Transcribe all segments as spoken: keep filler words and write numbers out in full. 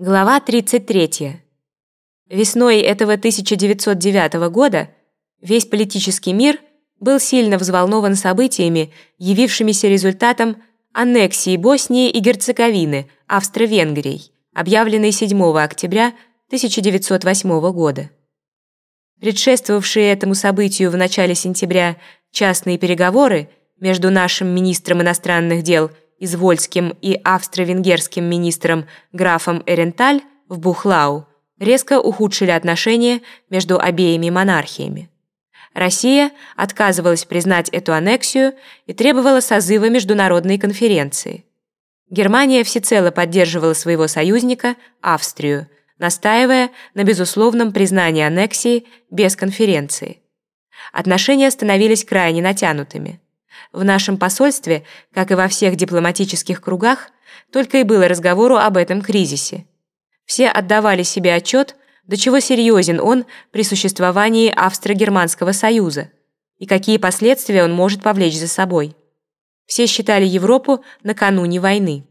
Глава тридцать третья. Весной этого тысяча девятьсот девятого года весь политический мир был сильно взволнован событиями, явившимися результатом аннексии Боснии и Герцеговины Австро-Венгрией, объявленной седьмого октября тысяча девятьсот восьмого года. Предшествовавшие этому событию в начале сентября частные переговоры между нашим министром иностранных дел Извольским и австро-венгерским министром графом Эренталь в Бухлау резко ухудшили отношения между обеими монархиями. Россия отказывалась признать эту аннексию и требовала созыва международной конференции. Германия всецело поддерживала своего союзника, Австрию, настаивая на безусловном признании аннексии без конференции. Отношения становились крайне натянутыми. В нашем посольстве, как и во всех дипломатических кругах, только и было разговору об этом кризисе. Все отдавали себе отчет, до чего серьезен он при существовании Австро-Германского союза и какие последствия он может повлечь за собой. Все считали Европу накануне войны.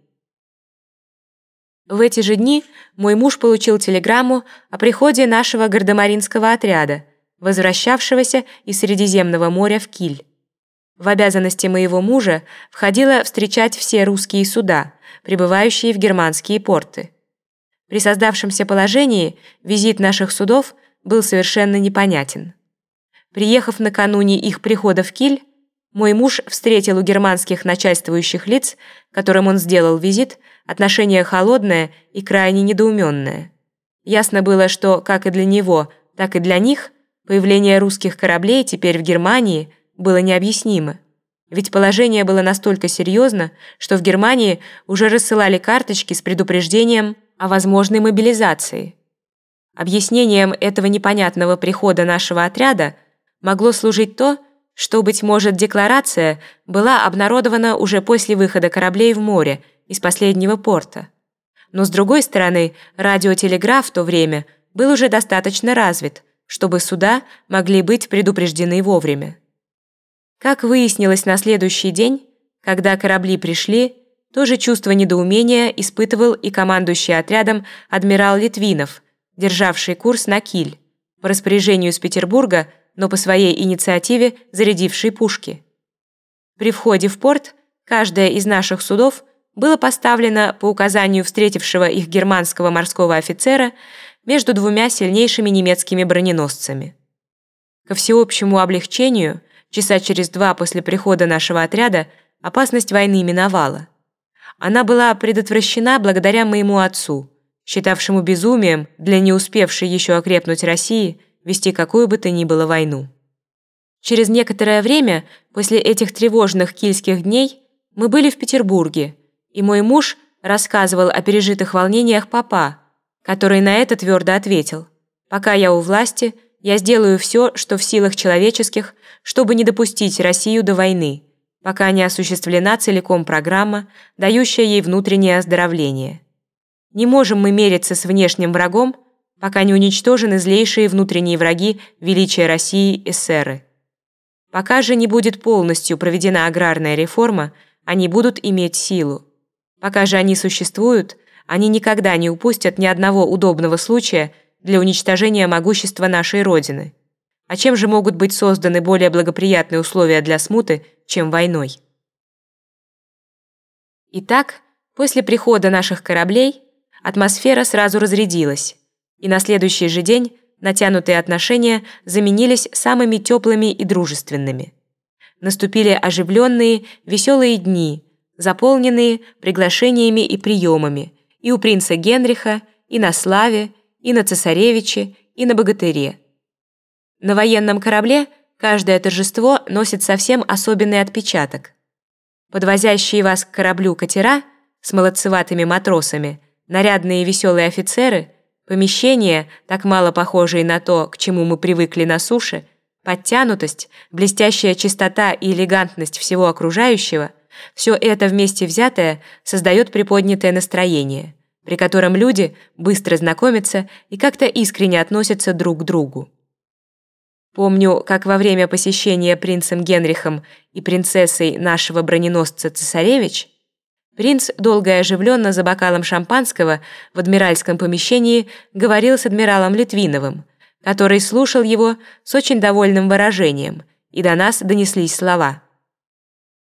В эти же дни мой муж получил телеграмму о приходе нашего гардемаринского отряда, возвращавшегося из Средиземного моря в Киль. В обязанности моего мужа входило встречать все русские суда, прибывающие в германские порты. При создавшемся положении визит наших судов был совершенно непонятен. Приехав накануне их прихода в Киль, мой муж встретил у германских начальствующих лиц, которым он сделал визит, отношение холодное и крайне недоуменное. Ясно было, что как и для него, так и для них появление русских кораблей теперь в Германии было необъяснимо. Ведь положение было настолько серьезно, что в Германии уже рассылали карточки с предупреждением о возможной мобилизации. Объяснением этого непонятного прихода нашего отряда могло служить то, что, быть может, декларация была обнародована уже после выхода кораблей в море из последнего порта. Но, с другой стороны, радиотелеграф в то время был уже достаточно развит, чтобы суда могли быть предупреждены вовремя. Как выяснилось на следующий день, когда корабли пришли, то же чувство недоумения испытывал и командующий отрядом адмирал Литвинов, державший курс на Киль, по распоряжению с Петербурга, но по своей инициативе зарядивший пушки. При входе в порт каждое из наших судов было поставлено по указанию встретившего их германского морского офицера между двумя сильнейшими немецкими броненосцами. Ко всеобщему облегчению, часа через два после прихода нашего отряда опасность войны миновала. Она была предотвращена благодаря моему отцу, считавшему безумием для не успевшей еще окрепнуть России вести какую бы то ни было войну. Через некоторое время после этих тревожных кильских дней мы были в Петербурге, и мой муж рассказывал о пережитых волнениях папа, который на это твердо ответил: «Пока я у власти, я сделаю все, что в силах человеческих, чтобы не допустить Россию до войны, пока не осуществлена целиком программа, дающая ей внутреннее оздоровление. Не можем мы мериться с внешним врагом, пока не уничтожены злейшие внутренние враги величия России – эсеры. Пока же не будет полностью проведена аграрная реформа, они будут иметь силу. Пока же они существуют, они никогда не упустят ни одного удобного случая для уничтожения могущества нашей Родины. А чем же могут быть созданы более благоприятные условия для смуты, чем войной?» Итак, после прихода наших кораблей атмосфера сразу разрядилась, и на следующий же день натянутые отношения заменились самыми теплыми и дружественными. Наступили оживленные, веселые дни, заполненные приглашениями и приемами и у принца Генриха, и на Славе, и на цесаревиче, и на богатыре. На военном корабле каждое торжество носит совсем особенный отпечаток. Подвозящие вас к кораблю катера с молодцеватыми матросами, нарядные веселые офицеры, помещения, так мало похожие на то, к чему мы привыкли на суше, подтянутость, блестящая чистота и элегантность всего окружающего – все это вместе взятое создает приподнятое настроение, при котором люди быстро знакомятся и как-то искренне относятся друг к другу. Помню, как во время посещения принцем Генрихом и принцессой нашего броненосца «Цесаревич» Принц долго и оживленно за бокалом шампанского в адмиральском помещении говорил с адмиралом Литвиновым, который слушал его с очень довольным выражением, и до нас донеслись слова: